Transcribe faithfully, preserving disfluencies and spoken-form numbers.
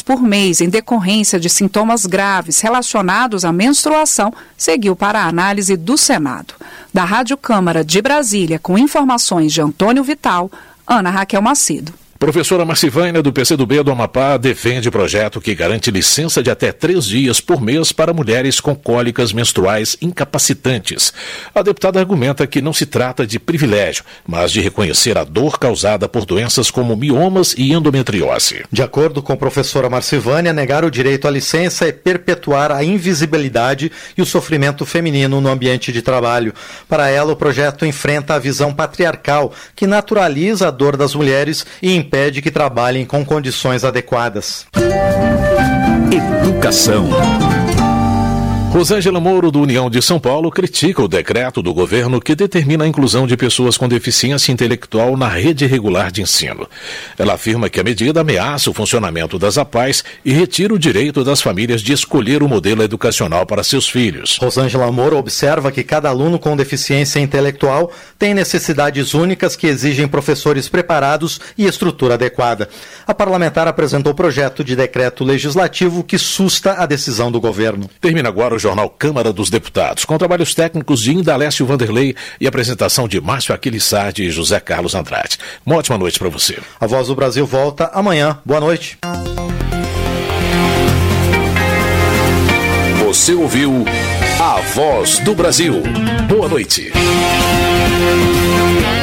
por mês em decorrência de sintomas graves relacionados à menstruação seguiu para a análise do Senado. Da Rádio Câmara de Brasília, com informações de Antônio Vital, Ana Raquel Macedo. Professora Marcivânia, do P C do B do Amapá, defende projeto que garante licença de até três dias por mês para mulheres com cólicas menstruais incapacitantes. A deputada argumenta que não se trata de privilégio, mas de reconhecer a dor causada por doenças como miomas e endometriose. De acordo com a professora Marcivânia, negar o direito à licença é perpetuar a invisibilidade e o sofrimento feminino no ambiente de trabalho. Para ela, o projeto enfrenta a visão patriarcal, que naturaliza a dor das mulheres e impede impede que trabalhem com condições adequadas. Educação. Rosângela Moro, do União de São Paulo, critica o decreto do governo que determina a inclusão de pessoas com deficiência intelectual na rede regular de ensino. Ela afirma que a medida ameaça o funcionamento das A P A Es e retira o direito das famílias de escolher o modelo educacional para seus filhos. Rosângela Moro observa que cada aluno com deficiência intelectual tem necessidades únicas que exigem professores preparados e estrutura adequada. A parlamentar apresentou o projeto de decreto legislativo que susta a decisão do governo. Termina agora o Jornal Câmara dos Deputados, com trabalhos técnicos de Indalécio Vanderlei e apresentação de Márcio Aquiles Sardi e José Carlos Andrade. Uma ótima noite para você. A Voz do Brasil volta amanhã. Boa noite. Você ouviu A Voz do Brasil. Boa noite.